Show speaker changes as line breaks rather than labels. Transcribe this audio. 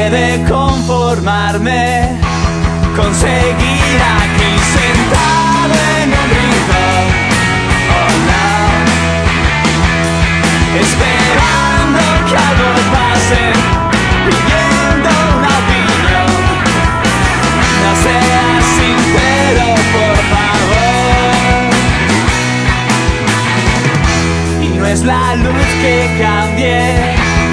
puede conformarme con seguir aquí sentado en un rincón, oh no, esperando que algo pase, pidiendo una opinión. No seas sincero, por favor. Y no es la luz que cambie,